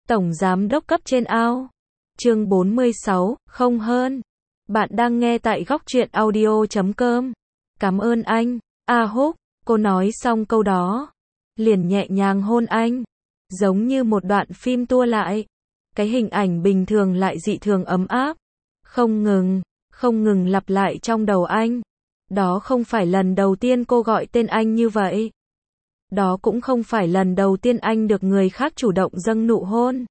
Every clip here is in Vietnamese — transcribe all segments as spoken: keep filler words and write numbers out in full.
Tổng giám đốc cấp trên ao. Chương bốn mươi sáu, không hơn. Bạn đang nghe tại góc truyện audio chấm com. Cảm ơn anh, A Húc. Cô nói xong câu đó, liền nhẹ nhàng hôn anh, giống như một đoạn phim tua lại. Cái hình ảnh bình thường lại dị thường ấm áp, không ngừng, không ngừng lặp lại trong đầu anh. Đó không phải lần đầu tiên cô gọi tên anh như vậy. Đó cũng không phải lần đầu tiên anh được người khác chủ động dâng nụ hôn.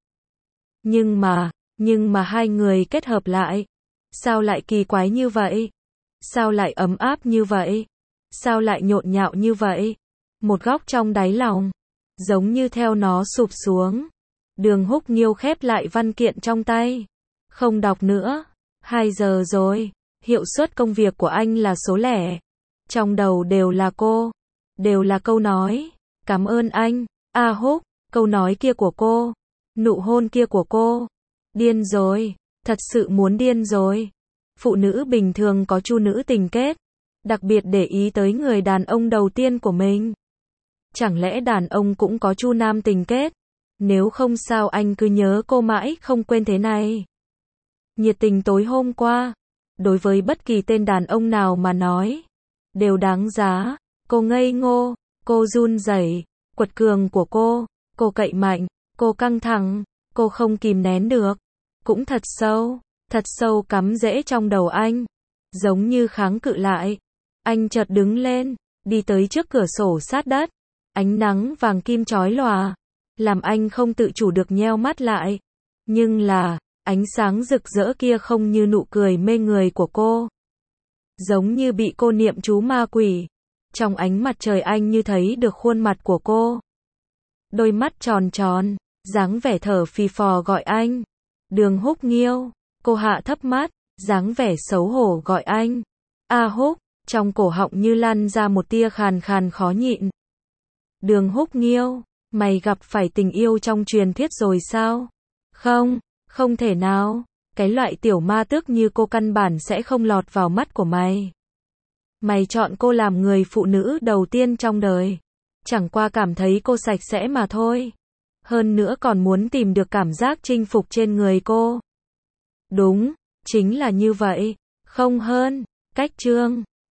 Nhưng mà, nhưng mà hai người kết hợp lại, sao lại kỳ quái như vậy? Sao lại ấm áp như vậy? Sao lại nhộn nhạo như vậy? Một góc trong đáy lòng, giống như theo nó sụp xuống. Đường Húc Nghiêu khép lại văn kiện trong tay. Không đọc nữa. Hai giờ rồi. Hiệu suất công việc của anh là số lẻ. Trong đầu đều là cô. Đều là câu nói. Cảm ơn anh, A Húc. Câu nói kia của cô. Nụ hôn kia của cô. Điên rồi. Thật sự muốn điên rồi. Phụ nữ bình thường có chu nữ tình kết. Đặc biệt để ý tới người đàn ông đầu tiên của mình. Chẳng lẽ đàn ông cũng có chu nam tình kết? Nếu không sao anh cứ nhớ cô mãi không quên thế này. Nhiệt tình tối hôm qua, đối với bất kỳ tên đàn ông nào mà nói, đều đáng giá. Cô ngây ngô, cô run rẩy, quật cường của cô, cô cậy mạnh, cô căng thẳng, cô không kìm nén được. Cũng thật sâu, thật sâu cắm rễ trong đầu anh. Giống như kháng cự lại. Anh chợt đứng lên, đi tới trước cửa sổ sát đất. Ánh nắng vàng kim chói lòa, làm anh không tự chủ được nheo mắt lại. Nhưng là, ánh sáng rực rỡ kia không như nụ cười mê người của cô. Giống như bị cô niệm chú ma quỷ. Trong ánh mặt trời anh như thấy được khuôn mặt của cô. Đôi mắt tròn tròn, dáng vẻ thở phì phò gọi anh. Đường Húc Nghiêu. Cô hạ thấp mắt, dáng vẻ xấu hổ gọi anh. A Húc. Trong cổ họng như lan ra một tia khàn khàn khó nhịn. Đường Húc Nghiêu, mày gặp phải tình yêu trong truyền thuyết rồi sao? Không, không thể nào. Cái loại tiểu ma tước như cô căn bản sẽ không lọt vào mắt của mày. Mày chọn cô làm người phụ nữ đầu tiên trong đời. Chẳng qua cảm thấy cô sạch sẽ mà thôi. Hơn nữa còn muốn tìm được cảm giác chinh phục trên người cô. Đúng, chính là như vậy. Không hơn. Cách chương.